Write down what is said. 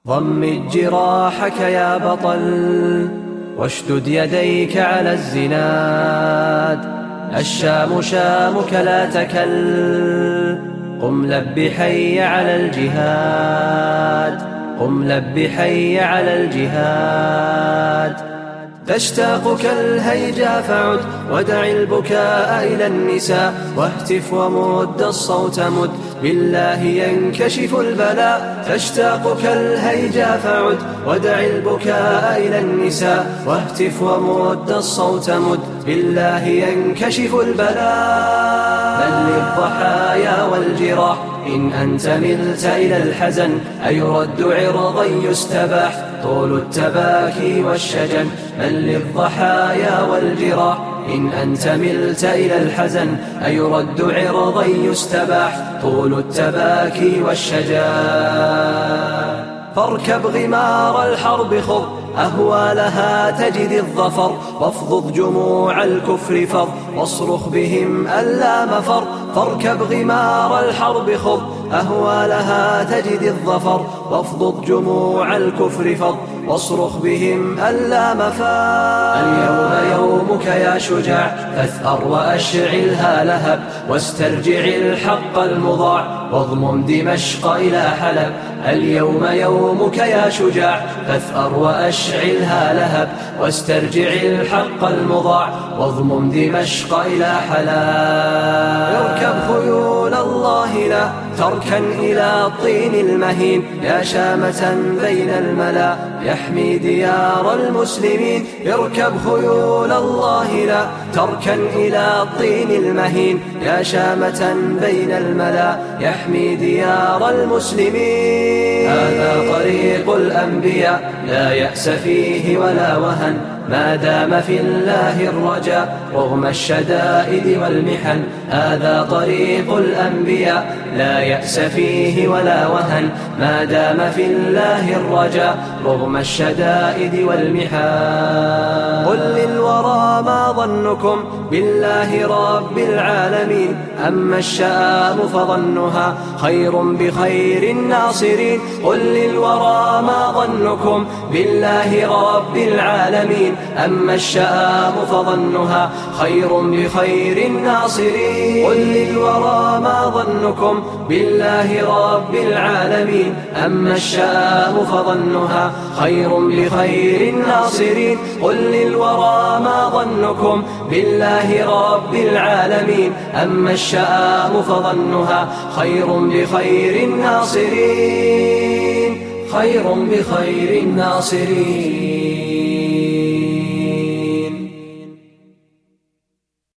ضمد جراحك يا بطل واشدد يديك على الزناد، الشام شامك لا تكل، قم لب حي على الجهاد، قم لب حي على الجهاد. تشتاقك الهيجا فعد ودع البكاء إلى النساء، واهتف ومد الصوت مد بالله ينكشف البلاء. تشتاقك الهيجا فعد ودع البكاء إلى النساء، واهتف ومد الصوت مد بالله ينكشف البلاء. بل للضحايا والجراح إن أنت ملت إلى الحزن، أيرد عرضا يستباح طول التباكي والشجن. بل للضحايا والجراح إن أنت ملت إلى الحزن، أيرد عرضا يستباح طول التباكي والشجن. فاركب غمار الحرب خض أهوالها تجد الظفر، وافضض جموع الكفر فض واصرخ بهم ألا مفر. فاركب غمار الحرب خض أهوالها تجد الظفر، وافضض جموع الكفر فض واصرخ بهم ألا مفر. اليوم يومك يا شجاع فاثأر وأشعلها لهب، واسترجع الحق المضاع واضمم دمشق إلى حلب. اليوم يومك يا شجاع فاثأر وأشعلها لهب، واسترجع الحق المضاع واضمم دمشق إلى حلب. اركب خيول الله لا تركن إلى الطين المهين، يا شامة بين الملا يحمي ديار المسلمين. اركب خيول الله لا تركن إلى الطين المهين، يا شامة بين الملا يحمي ديار المسلمين. هذا طريق الأنبياء لا يأس فيه ولا وهن، ما دام في الله الرجاء رغم الشدائد والمحن. هذا طريق الأنبياء لا يأس فيه ولا وهن، ما دام في الله الرجاء رغم الشدائد والمحن. قل للورى ما ظنكم بالله رب العالمين، أما الشآم فظنها خير بخير الناصرين. قل للورى ما ظنكم بالله رب العالمين، أما الشآم فظنها خير بخير الناصرين. قل للورى ما ظنكم بالله رب العالمين، أما الشآم فظنها خير بخير الناصرين. قل للورى ما ظنكم بالله رب العالمين، أما الشآم فظنها خير بخير الناصرين، خير بخير الناصرين.